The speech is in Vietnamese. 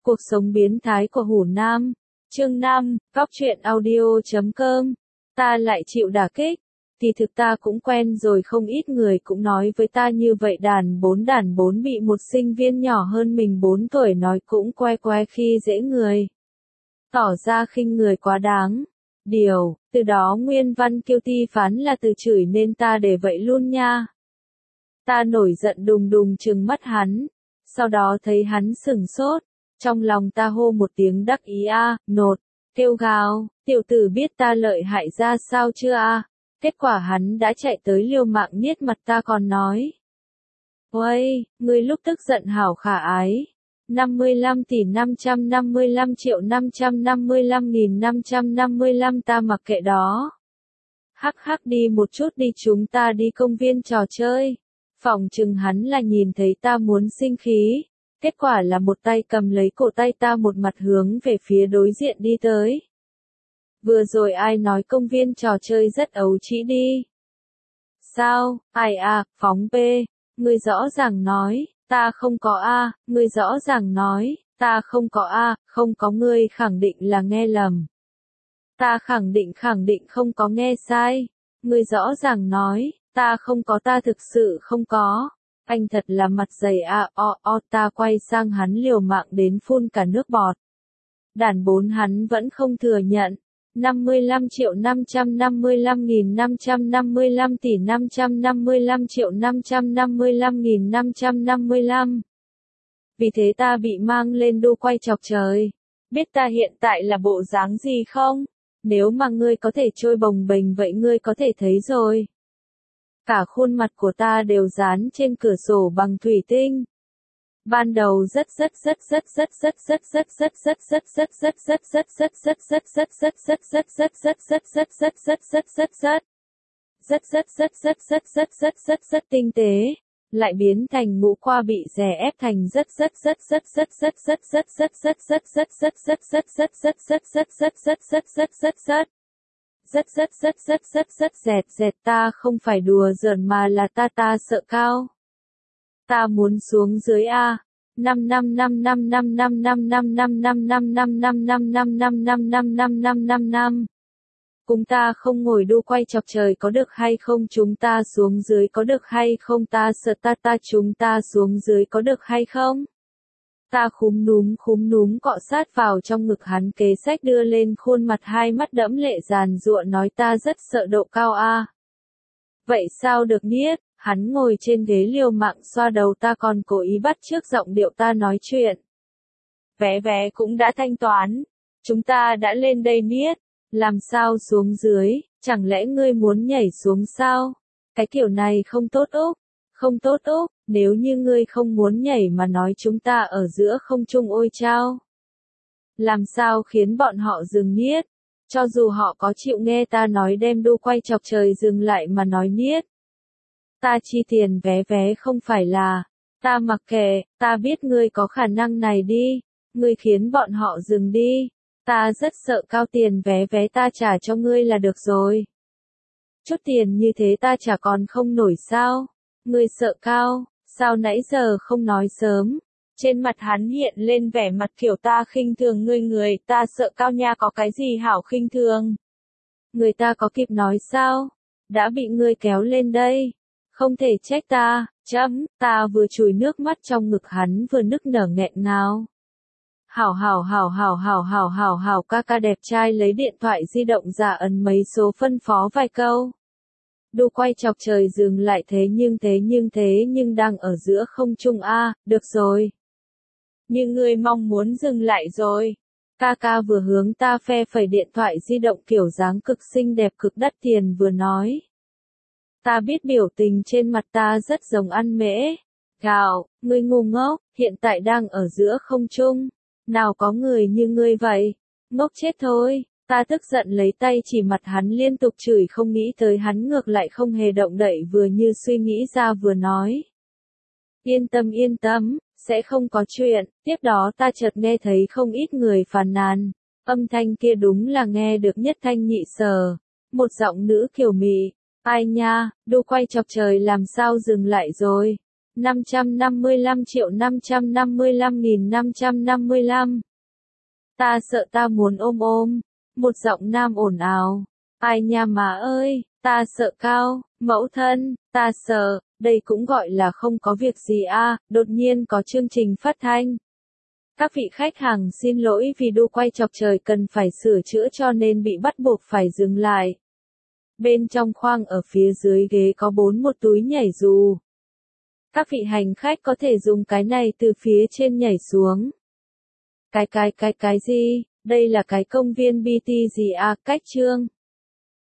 Cuộc sống biến thái của Hủ Nam. Chương 5, Góc truyện audio.com. Ta lại chịu đả kích. Thì thực ta cũng quen rồi, không ít người cũng nói với ta như vậy. Đàn bốn bị một sinh viên nhỏ hơn mình 4 tuổi nói cũng que khi dễ người. Tỏ ra khinh người quá đáng. Từ đó nguyên văn kiêu ti phán là từ chửi nên ta để vậy luôn nha. Ta nổi giận đùng đùng trừng mắt hắn. Sau đó thấy hắn sửng sốt. Trong lòng ta hô một tiếng đắc ý nột, kêu gào, tiểu tử biết ta lợi hại ra sao chưa Kết quả hắn đã chạy tới liều mạng niết mặt ta còn nói. Uây, ngươi lúc tức giận hảo khả ái. 55 tỷ 555 triệu 555.555 ta mặc kệ đó. Hắc đi một chút đi, chúng ta đi công viên trò chơi. Phỏng chừng hắn là nhìn thấy ta muốn sinh khí. Kết quả là một tay cầm lấy cổ tay ta, một mặt hướng về phía đối diện đi tới. Vừa rồi ai nói công viên trò chơi rất ấu trĩ đi? Sao, ai phóng B, ngươi rõ ràng nói, ta không có ngươi rõ ràng nói, ta không có không có, ngươi khẳng định là nghe lầm. Ta khẳng định không có nghe sai, ngươi rõ ràng nói, ta không có, ta thực sự không có. Anh thật là mặt dày ta quay sang hắn liều mạng đến phun cả nước bọt. Đàn 4 hắn vẫn không thừa nhận. 55 triệu 555.555 tỷ 555 triệu 555.555. Vì thế ta bị mang lên đu quay chọc trời. Biết ta hiện tại là bộ dáng gì không? Nếu mà ngươi có thể trôi bồng bềnh vậy ngươi có thể thấy rồi. Cả khuôn mặt của ta đều dán trên cửa sổ bằng thủy tinh. Ban đầu rất tinh tế, lại biến thành ngũ qua bị đè ép thành rất dẹt. Ta không phải đùa giỡn mà là ta sợ cao. Ta muốn xuống dưới 5. Cùng ta không ngồi đu quay chọc trời có được hay không? Chúng ta xuống dưới có được hay không? Ta sợ chúng ta xuống dưới có được hay không? Ta khúm núm cọ sát vào trong ngực hắn, kế sách đưa lên khuôn mặt, hai mắt đẫm lệ giàn giụa nói ta rất sợ độ cao Vậy sao được niết? Hắn ngồi trên ghế liều mạng xoa đầu ta, còn cố ý bắt chước giọng điệu ta nói chuyện. Vé cũng đã thanh toán. Chúng ta đã lên đây niết. Làm sao xuống dưới? Chẳng lẽ ngươi muốn nhảy xuống sao? Cái kiểu này không tốt Úc. Không tốt Úc. Nếu như ngươi không muốn nhảy mà nói chúng ta ở giữa không trung ôi chao. Làm sao khiến bọn họ dừng niết? Cho dù họ có chịu nghe ta nói đem đu quay chọc trời dừng lại mà nói niết. Ta chi tiền vé không phải là. Ta mặc kệ, ta biết ngươi có khả năng này đi. Ngươi khiến bọn họ dừng đi. Ta rất sợ cao, tiền vé ta trả cho ngươi là được rồi. Chút tiền như thế ta trả còn không nổi sao? Ngươi sợ cao, sao nãy giờ không nói sớm? Trên mặt hắn hiện lên vẻ mặt kiểu ta khinh thường ngươi, ta sợ cao nha, có cái gì hảo khinh thường? Người ta có kịp nói sao? Đã bị ngươi kéo lên đây. Không thể trách ta, ta vừa chùi nước mắt trong ngực hắn vừa nức nở nghẹn ngào. Hảo, ca đẹp trai lấy điện thoại di động ra ấn mấy số phân phó vài câu. Đu quay chọc trời dừng lại, thế nhưng đang ở giữa không trung được rồi. Nhưng ngươi mong muốn dừng lại rồi. Ca vừa hướng ta phe phẩy điện thoại di động kiểu dáng cực xinh đẹp cực đắt tiền vừa nói. Ta biết biểu tình trên mặt ta rất giống ăn mễ. Gào, ngươi ngu ngốc, hiện tại đang ở giữa không trung. Nào có người như ngươi vậy? Ngốc chết thôi. Ta tức giận lấy tay chỉ mặt hắn liên tục chửi, không nghĩ tới hắn ngược lại không hề động đậy, vừa như suy nghĩ ra vừa nói. Yên tâm, sẽ không có chuyện. Tiếp đó ta chợt nghe thấy không ít người phàn nàn. Âm thanh kia đúng là nghe được nhất thanh nhị sở. Một giọng nữ kiều mị. Ai nha, đu quay chọc trời làm sao dừng lại rồi? 555.555.555. Ta sợ ta muốn ôm ôm. Một giọng nam ồn ào. Ai nha má ơi, ta sợ cao, mẫu thân, ta sợ, đây cũng gọi là không có việc gì à, đột nhiên có chương trình phát thanh. Các vị khách hàng xin lỗi vì đu quay chọc trời cần phải sửa chữa cho nên bị bắt buộc phải dừng lại. Bên trong khoang ở phía dưới ghế có một túi nhảy dù. Các vị hành khách có thể dùng cái này từ phía trên nhảy xuống. Cái gì? Đây là cái công viên BT gì à, cách trương.